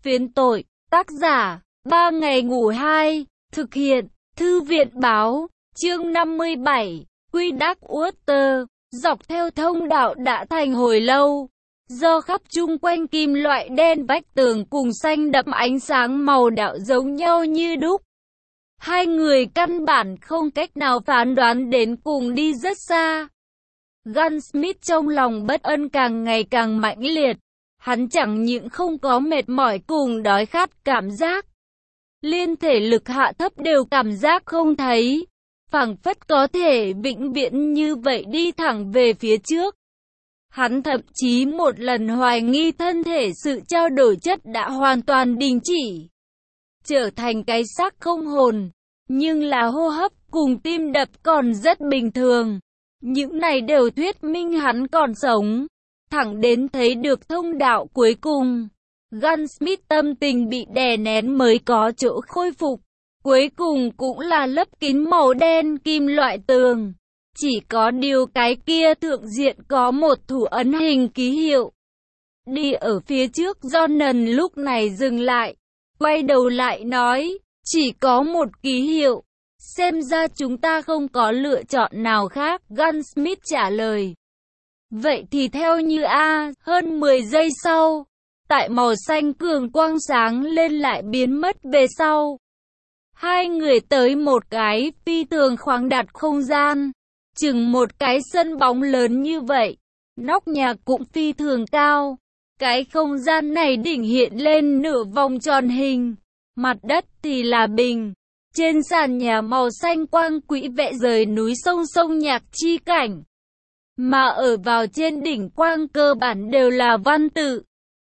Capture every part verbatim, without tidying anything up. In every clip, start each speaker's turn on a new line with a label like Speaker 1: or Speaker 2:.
Speaker 1: Phiến tội, tác giả, ba ngày ngủ hai, thực hiện, thư viện báo, chương năm mươi bảy, Quy Đắc Water, dọc theo thông đạo đã thành hồi lâu. Do khắp chung quanh kim loại đen vách tường cùng xanh đậm ánh sáng màu đạo giống nhau như đúc. Hai người căn bản không cách nào phán đoán đến cùng đi rất xa. Gunsmith trong lòng bất an càng ngày càng mãnh liệt. Hắn chẳng những không có mệt mỏi cùng đói khát cảm giác. Liên thể lực hạ thấp đều cảm giác không thấy. Phảng phất có thể vĩnh viễn như vậy đi thẳng về phía trước. Hắn thậm chí một lần hoài nghi thân thể sự trao đổi chất đã hoàn toàn đình chỉ. Trở thành cái xác không hồn. Nhưng là hô hấp cùng tim đập còn rất bình thường. Những này đều thuyết minh hắn còn sống. Thẳng đến thấy được thông đạo cuối cùng. Gunsmith tâm tình bị đè nén mới có chỗ khôi phục. Cuối cùng cũng là lấp kín màu đen kim loại tường. Chỉ có điều cái kia thượng diện có một thủ ấn hình ký hiệu. Đi ở phía trước Jonan lúc này dừng lại. Quay đầu lại nói, chỉ có một ký hiệu. Xem ra chúng ta không có lựa chọn nào khác, Gunsmith trả lời. Vậy thì theo như A, hơn mười giây sau, tại màu xanh cường quang sáng lên lại biến mất về sau. Hai người tới một cái phi thường khoáng đạt không gian, chừng một cái sân bóng lớn như vậy, nóc nhà cũng phi thường cao. Cái không gian này đỉnh hiện lên nửa vòng tròn hình, mặt đất thì là bình. Trên sàn nhà màu xanh quang quỹ vẽ rời núi sông sông nhạc chi cảnh. Mà ở vào trên đỉnh quang cơ bản đều là văn tự.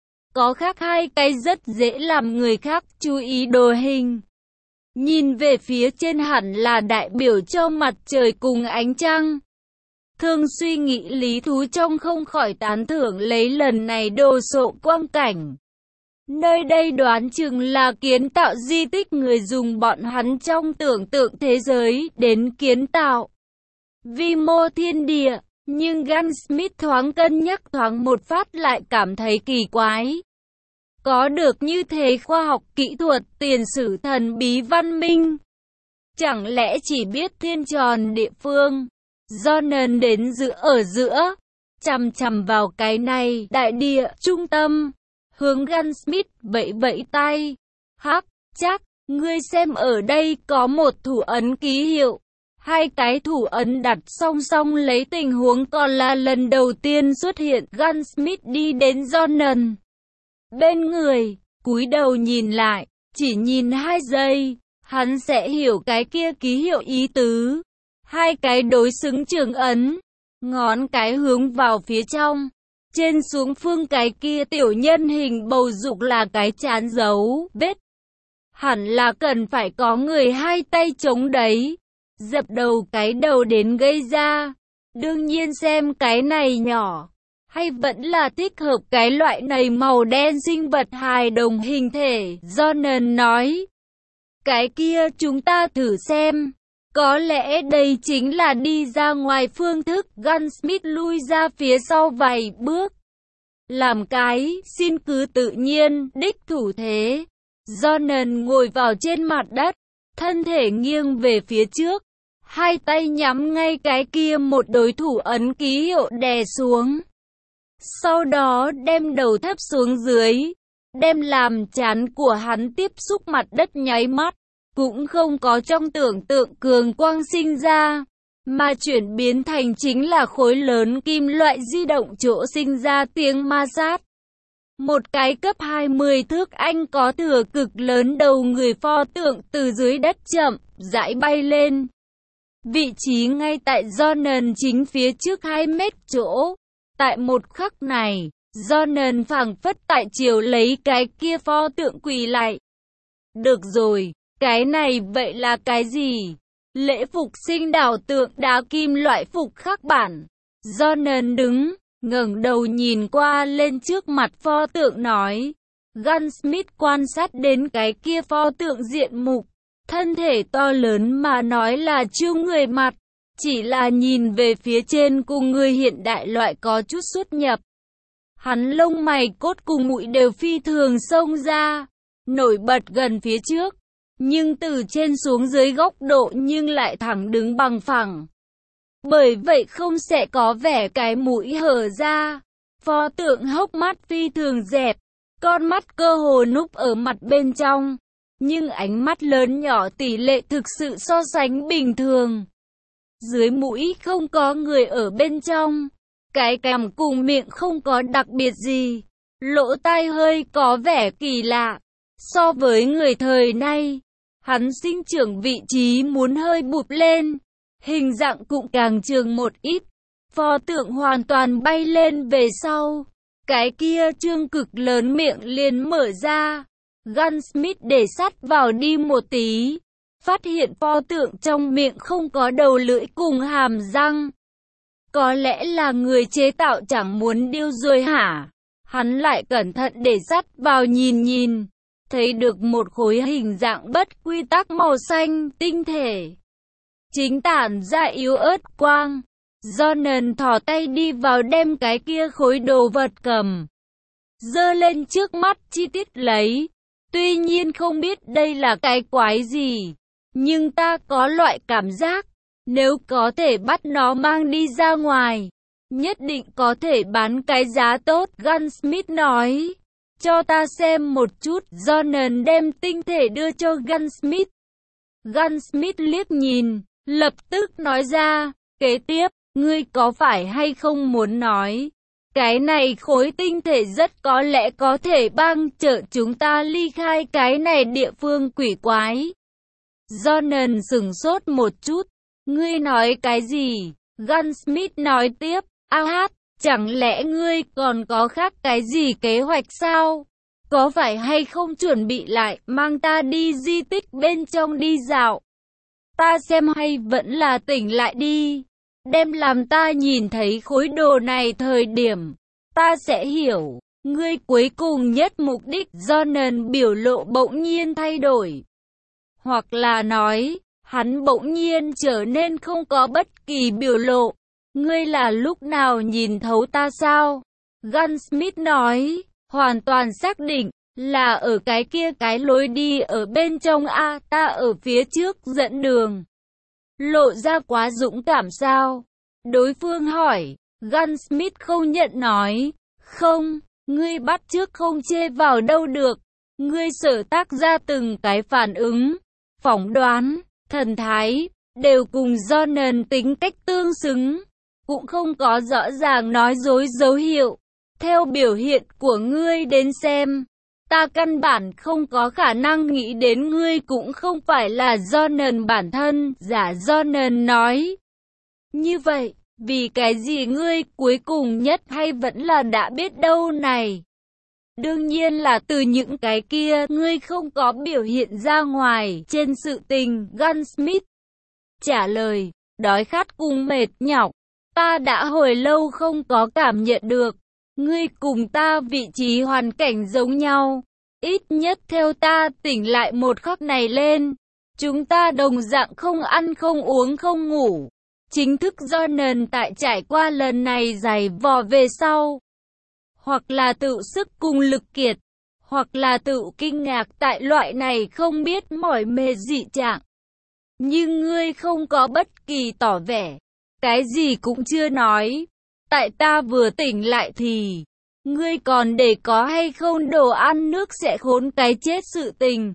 Speaker 1: Có khác hai cái rất dễ làm người khác chú ý đồ hình. Nhìn về phía trên hẳn là đại biểu cho mặt trời cùng ánh trăng. Thường suy nghĩ lý thú trong không khỏi tán thưởng lấy lần này đồ sộ quang cảnh. Nơi đây đoán chừng là kiến tạo di tích người dùng bọn hắn trong tưởng tượng thế giới đến kiến tạo. Vi mô thiên địa. Nhưng Gunsmith thoáng cân nhắc thoáng một phát lại cảm thấy kỳ quái. Có được như thế khoa học kỹ thuật tiền sử thần bí văn minh. Chẳng lẽ chỉ biết thiên tròn địa phương. Jonan đến giữa ở giữa. Chằm chằm vào cái này đại địa trung tâm. Hướng Gunsmith vẫy vẫy tay. Hắc, chắc, ngươi xem ở đây có một thủ ấn ký hiệu. Hai cái thủ ấn đặt song song lấy tình huống còn là lần đầu tiên xuất hiện. Gunsmith đi đến Jonan bên người, cúi đầu nhìn lại, chỉ nhìn hai giây, hắn sẽ hiểu cái kia ký hiệu ý tứ. Hai cái đối xứng trường ấn, ngón cái hướng vào phía trong, trên xuống phương cái kia tiểu nhân hình bầu dục là cái chán dấu vết. Hẳn là cần phải có người hai tay chống đấy. Dập đầu cái đầu đến gây ra. Đương nhiên xem cái này nhỏ. Hay vẫn là thích hợp cái loại này màu đen sinh vật hài đồng hình thể. Jonan nói. Cái kia chúng ta thử xem. Có lẽ đây chính là đi ra ngoài phương thức. Gunsmith lui ra phía sau vài bước. Làm cái, xin cứ tự nhiên, đích thủ thế. Jonan ngồi vào trên mặt đất. Thân thể nghiêng về phía trước. Hai tay nhắm ngay cái kia một đối thủ ấn ký hiệu đè xuống. Sau đó đem đầu thấp xuống dưới. Đem làm chán của hắn tiếp xúc mặt đất nháy mắt. Cũng không có trong tưởng tượng cường quang sinh ra. Mà chuyển biến thành chính là khối lớn kim loại di động chỗ sinh ra tiếng ma sát. Một cái cấp hai mươi thước anh có thừa cực lớn đầu người pho tượng từ dưới đất chậm, rãi bay lên. Vị trí ngay tại Jonan chính phía trước hai mét chỗ. Tại một khắc này, Jonan phảng phất tại chiều lấy cái kia pho tượng quỳ lại. Được rồi, cái này vậy là cái gì? Lễ phục sinh đảo tượng đá kim loại phục khắc bản. Jonan đứng, ngẩng đầu nhìn qua lên trước mặt pho tượng nói. Gunsmith quan sát đến cái kia pho tượng diện mục. Thân thể to lớn mà nói là chưa người mặt, chỉ là nhìn về phía trên cùng người hiện đại loại có chút xuất nhập. Hắn lông mày cốt cùng mũi đều phi thường xông ra, nổi bật gần phía trước, nhưng từ trên xuống dưới góc độ nhưng lại thẳng đứng bằng phẳng. Bởi vậy không sẽ có vẻ cái mũi hở ra. Pho tượng hốc mắt phi thường dẹp, con mắt cơ hồ núp ở mặt bên trong, nhưng ánh mắt lớn nhỏ tỷ lệ thực sự so sánh bình thường. Dưới mũi không có người ở bên trong, cái cằm cùng miệng không có đặc biệt gì, lỗ tai hơi có vẻ kỳ lạ. So với người thời nay, hắn sinh trưởng vị trí muốn hơi bụp lên, hình dạng cũng càng trường một ít. Pho tượng hoàn toàn bay lên về sau, cái kia trương cực lớn miệng liền mở ra. Gunsmith để sát vào đi một tí, phát hiện pho tượng trong miệng không có đầu lưỡi cùng hàm răng. Có lẽ là người chế tạo chẳng muốn điêu rồi hả? Hắn lại cẩn thận để sát vào nhìn nhìn, thấy được một khối hình dạng bất quy tắc màu xanh tinh thể, chính tản ra yếu ớt quang. Jonan thò tay đi vào đem cái kia khối đồ vật cầm, giơ lên trước mắt chi tiết lấy. Tuy nhiên không biết đây là cái quái gì, nhưng ta có loại cảm giác, nếu có thể bắt nó mang đi ra ngoài, nhất định có thể bán cái giá tốt. Gunsmith nói, cho ta xem một chút. Jonan đem tinh thể đưa cho Gunsmith. Gunsmith liếc nhìn, lập tức nói ra, kế tiếp, ngươi có phải hay không muốn nói, cái này khối tinh thể rất có lẽ có thể bang trợ chúng ta ly khai cái này địa phương quỷ quái. Jonan sửng sốt một chút, ngươi nói cái gì? Gunsmith nói tiếp, a hát, chẳng lẽ ngươi còn có khác cái gì kế hoạch sao? Có phải hay không chuẩn bị lại mang ta đi di tích bên trong đi dạo? Ta xem hay vẫn là tỉnh lại đi. Đem làm ta nhìn thấy khối đồ này thời điểm, ta sẽ hiểu, ngươi cuối cùng nhất mục đích. Jonan biểu lộ bỗng nhiên thay đổi. Hoặc là nói, hắn bỗng nhiên trở nên không có bất kỳ biểu lộ. Ngươi là lúc nào nhìn thấu ta sao? Gunsmith nói, hoàn toàn xác định, là ở cái kia cái lối đi ở bên trong a, ta ở phía trước dẫn đường. Lộ ra quá dũng cảm sao? Đối phương hỏi. Gunsmith không nhận nói, không, ngươi bắt chước không chê vào đâu được. Ngươi sở tác ra từng cái phản ứng, phỏng đoán, thần thái, đều cùng Jonan tính cách tương xứng, cũng không có rõ ràng nói dối dấu hiệu. Theo biểu hiện của ngươi đến xem, ta căn bản không có khả năng nghĩ đến ngươi cũng không phải là Jonan bản thân. Giả Jonan nói, như vậy, vì cái gì ngươi cuối cùng nhất hay vẫn là đã biết đâu này? Đương nhiên là từ những cái kia ngươi không có biểu hiện ra ngoài trên sự tình. Gunsmith trả lời, đói khát cùng mệt nhọc, ta đã hồi lâu không có cảm nhận được. Ngươi cùng ta vị trí hoàn cảnh giống nhau, ít nhất theo ta tỉnh lại một khắc này lên, chúng ta đồng dạng không ăn không uống không ngủ. Chính thức Jonan tại trải qua lần này giày vò về sau, hoặc là tự sức cùng lực kiệt, hoặc là tự kinh ngạc tại loại này không biết mỏi mệt dị trạng. Nhưng ngươi không có bất kỳ tỏ vẻ, cái gì cũng chưa nói. Tại ta vừa tỉnh lại thì, ngươi còn để có hay không đồ ăn nước sẽ khốn cái chết sự tình.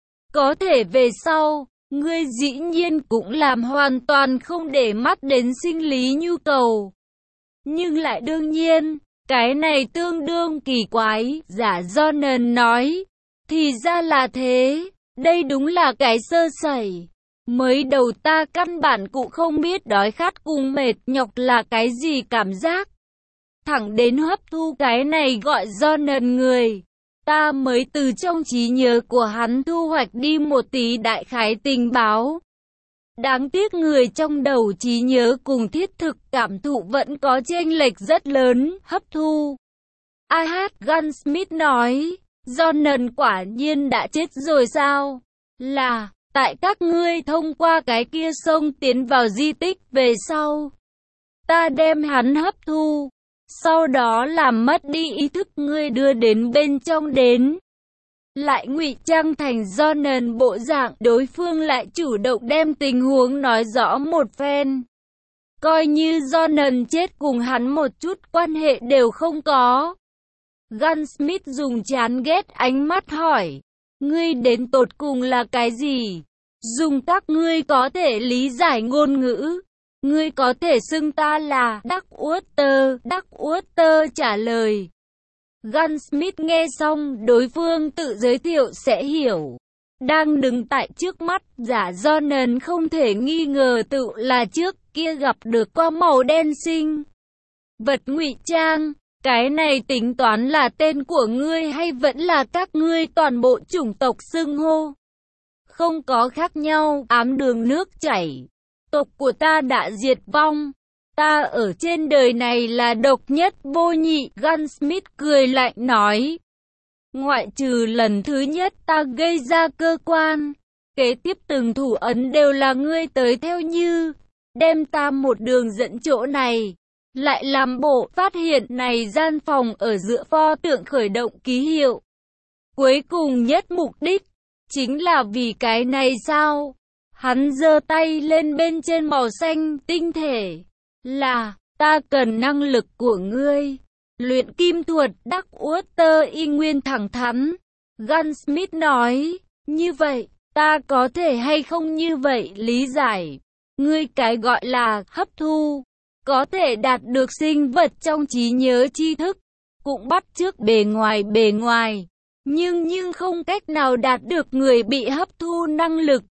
Speaker 1: Có thể về sau, ngươi dĩ nhiên cũng làm hoàn toàn không để mắt đến sinh lý nhu cầu. Nhưng lại đương nhiên, cái này tương đương kỳ quái. Giả Jonan nói, thì ra là thế, đây đúng là cái sơ sẩy. Mới đầu ta căn bản cũng không biết đói khát cùng mệt nhọc là cái gì cảm giác. Thẳng đến hấp thu cái này gọi Jonan người, ta mới từ trong trí nhớ của hắn thu hoạch đi một tí đại khái tình báo. Đáng tiếc người trong đầu trí nhớ cùng thiết thực cảm thụ vẫn có chênh lệch rất lớn. Hấp thu. a hát, Gunsmith nói, Jonan quả nhiên đã chết rồi sao? Là, tại các ngươi thông qua cái kia sông tiến vào di tích về sau, ta đem hắn hấp thu. sau đó làm mất đi ý thức ngươi đưa đến bên trong đến. Lại ngụy trang thành Jonan bộ dạng, đối phương lại chủ động đem tình huống nói rõ một phen. Coi như Jonan chết cùng hắn một chút quan hệ đều không có. Gunsmith dùng chán ghét ánh mắt hỏi, ngươi đến tột cùng là cái gì? Dùng các ngươi có thể lý giải ngôn ngữ. Ngươi có thể xưng ta là Darkwater. Darkwater trả lời. Gunsmith nghe xong, đối phương tự giới thiệu sẽ hiểu. Đang đứng tại trước mắt, giả Jonan không thể nghi ngờ tự là trước kia gặp được qua màu đen sinh. Vật ngụy trang, cái này tính toán là tên của ngươi hay vẫn là các ngươi toàn bộ chủng tộc xưng hô? Không có khác nhau, ám đường nước chảy. Tộc của ta đã diệt vong. Ta ở trên đời này là độc nhất vô nhị. Gunsmith cười lạnh nói. Ngoại trừ lần thứ nhất ta gây ra cơ quan, kế tiếp từng thủ ấn đều là ngươi tới theo như, đem ta một đường dẫn chỗ này. Lại làm bộ phát hiện này gian phòng ở giữa pho tượng khởi động ký hiệu. Cuối cùng nhất mục đích, chính là vì cái này sao? Hắn giơ tay lên bên trên màu xanh tinh thể. Là, ta cần năng lực của ngươi. Luyện kim thuật. Darkwater y nguyên thẳng thắn. Gunsmith nói, như vậy, ta có thể hay không như vậy lý giải. Ngươi cái gọi là hấp thu, có thể đạt được sinh vật trong trí nhớ tri thức, cũng bắt chước bề ngoài bề ngoài, nhưng nhưng không cách nào đạt được người bị hấp thu năng lực.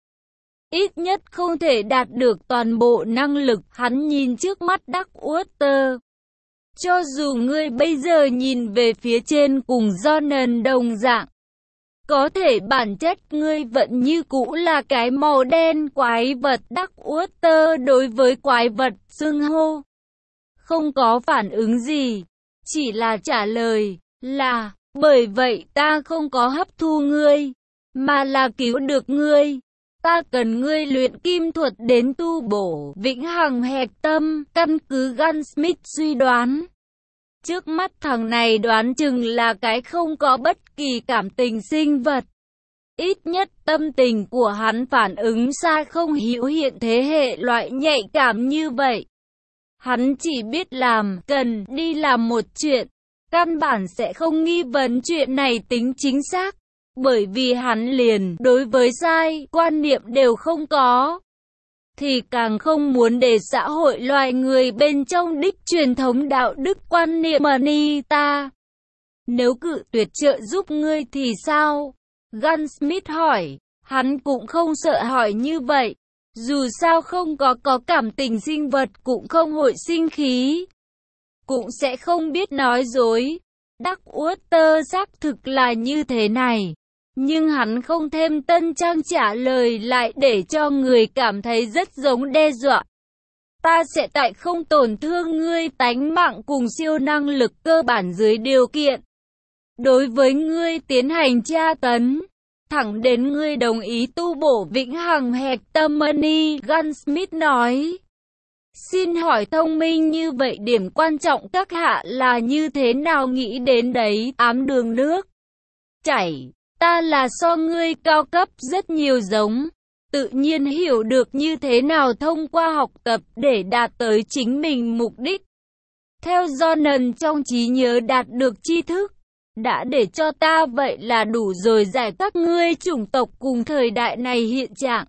Speaker 1: Ít nhất không thể đạt được toàn bộ năng lực. Hắn nhìn trước mắt Darkwater. Cho dù ngươi bây giờ nhìn về phía trên cùng Jonan đồng dạng, có thể bản chất ngươi vẫn như cũ là cái màu đen quái vật. Darkwater đối với quái vật xưng hô không có phản ứng gì, chỉ là trả lời là, bởi vậy ta không có hấp thu ngươi, mà là cứu được ngươi. Ta cần ngươi luyện kim thuật đến tu bổ vĩnh hằng hạch tâm. Căn cứ Gunsmith suy đoán, trước mắt thằng này đoán chừng là cái không có bất kỳ cảm tình sinh vật. Ít nhất tâm tình của hắn phản ứng xa không hữu hiện thế hệ loại nhạy cảm như vậy. Hắn chỉ biết làm, cần đi làm một chuyện, căn bản sẽ không nghi vấn chuyện này tính chính xác. Bởi vì hắn liền đối với sai, quan niệm đều không có. Thì càng không muốn để xã hội loài người bên trong đích truyền thống đạo đức quan niệm Anita. Nếu cự tuyệt trợ giúp ngươi thì sao? Gunsmith hỏi. Hắn cũng không sợ hỏi như vậy. Dù sao không có có cảm tình sinh vật cũng không hội sinh khí. Cũng sẽ không biết nói dối. Darkwater xác thực là như thế này. Nhưng hắn không thêm tân trang trả lời lại để cho người cảm thấy rất giống đe dọa. Ta sẽ tại không tổn thương ngươi tánh mạng cùng siêu năng lực cơ bản dưới điều kiện. Đối với ngươi tiến hành tra tấn, thẳng đến ngươi đồng ý tu bổ vĩnh hằng hạch tâm money. Gunsmith nói. Xin hỏi thông minh như vậy điểm quan trọng các hạ là như thế nào nghĩ đến đấy? Ám đường nước chảy. Ta là so ngươi cao cấp rất nhiều giống, tự nhiên hiểu được như thế nào thông qua học tập để đạt tới chính mình mục đích. Theo Jonan trong trí nhớ đạt được tri thức, đã để cho ta vậy là đủ rồi giải các ngươi chủng tộc cùng thời đại này hiện trạng.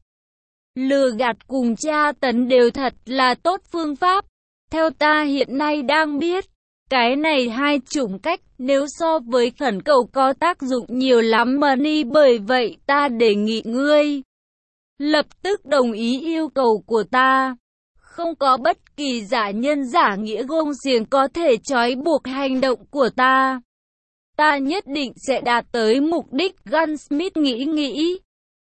Speaker 1: Lừa gạt cùng tra tấn đều thật là tốt phương pháp. Theo ta hiện nay đang biết, cái này hai chủng cách nếu so với khẩn cầu có tác dụng nhiều lắm money. Bởi vậy ta đề nghị ngươi lập tức đồng ý yêu cầu của ta. Không có bất kỳ giả nhân giả nghĩa gông xiềng có thể trói buộc hành động của ta. Ta nhất định sẽ đạt tới mục đích. Gunsmith nghĩ nghĩ.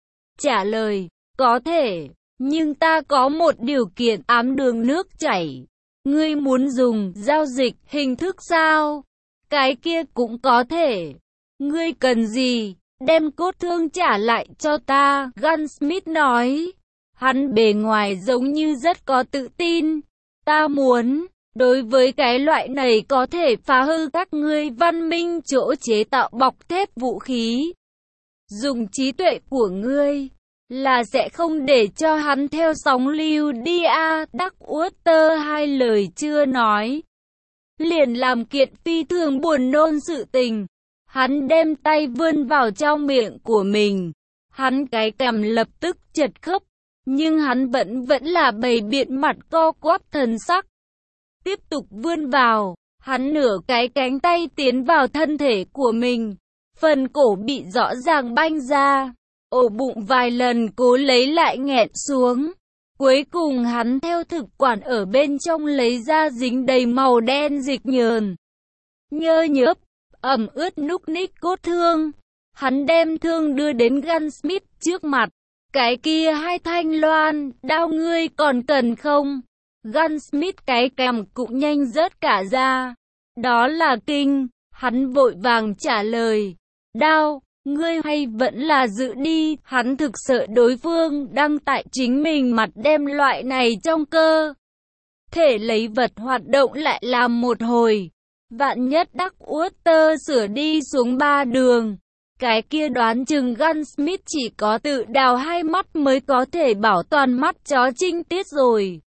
Speaker 1: Trả lời, có thể, nhưng ta có một điều kiện. Ám đường nước chảy. Ngươi muốn dùng giao dịch hình thức sao? Cái kia cũng có thể. Ngươi cần gì? Đem cốt thương trả lại cho ta. Gunsmith nói. Hắn bề ngoài giống như rất có tự tin. Ta muốn Đối với cái loại này có thể phá hư các ngươi văn minh chỗ chế tạo bọc thép vũ khí. Dùng trí tuệ của ngươi là sẽ không để cho hắn theo sóng lưu đi a. Darkwater hai lời chưa nói, liền làm kiện phi thường buồn nôn sự tình. Hắn đem tay vươn vào trong miệng của mình. Hắn cái cằm lập tức chật khớp, nhưng hắn vẫn vẫn là bày biện mặt co quắp thần sắc. Tiếp tục vươn vào, hắn nửa cái cánh tay tiến vào thân thể của mình. Phần cổ bị rõ ràng banh ra, ổ bụng vài lần cố lấy lại nghẹn xuống. Cuối cùng hắn theo thực quản ở bên trong lấy ra dính đầy màu đen dịch nhờn. Nhơ nhớp, ẩm ướt núc ních cốt thương. Hắn đem thương đưa đến Gunsmith trước mặt. Cái kia hai thanh loan, đao ngươi còn cần không? Gunsmith cái cằm cũng nhanh rớt cả ra. Đó là kinh, hắn vội vàng trả lời. Đao, ngươi hay vẫn là giữ đi. Hắn thực sợ đối phương đang tại chính mình mặt đem loại này trong cơ thể lấy vật hoạt động lại làm một hồi. Vạn nhất Darkwater sửa đi xuống ba đường, cái kia đoán chừng Gunsmith chỉ có tự đào hai mắt mới có thể bảo toàn mắt chó trinh tiết rồi.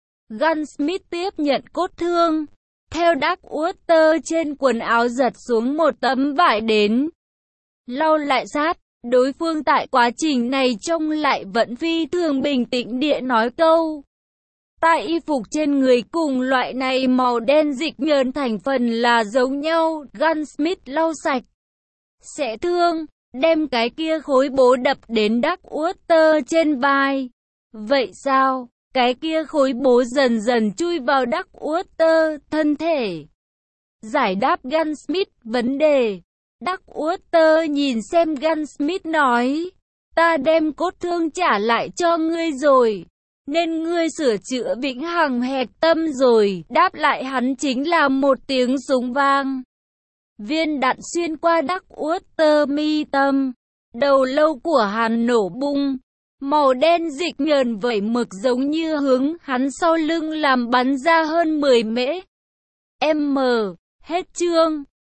Speaker 1: Gunsmith tiếp nhận cốt thương, theo Darkwater trên quần áo giật xuống một tấm vải đến, lau lại sát. Đối phương tại quá trình này trông lại vẫn phi thường bình tĩnh địa nói câu. Tại y phục trên người cùng loại này màu đen dịch nhờn thành phần là giống nhau. Gunsmith lau sạch sẽ thương, đem cái kia khối bố đập đến Darkwater trên vai. Vậy sao? Cái kia khối bố dần dần chui vào Darkwater thân thể. Giải đáp Gunsmith vấn đề. Darkwater nhìn xem Gunsmith nói, ta đem cốt thương trả lại cho ngươi rồi, nên ngươi sửa chữa vĩnh hằng hẹp tâm rồi. Đáp lại hắn chính là một tiếng súng vang. Viên đạn xuyên qua Darkwater mi tâm, đầu lâu của hắn nổ bung. Màu đen dịch nhờn vẩy mực giống như hướng hắn sau lưng làm bắn ra hơn mười mễ. M. Hết chương.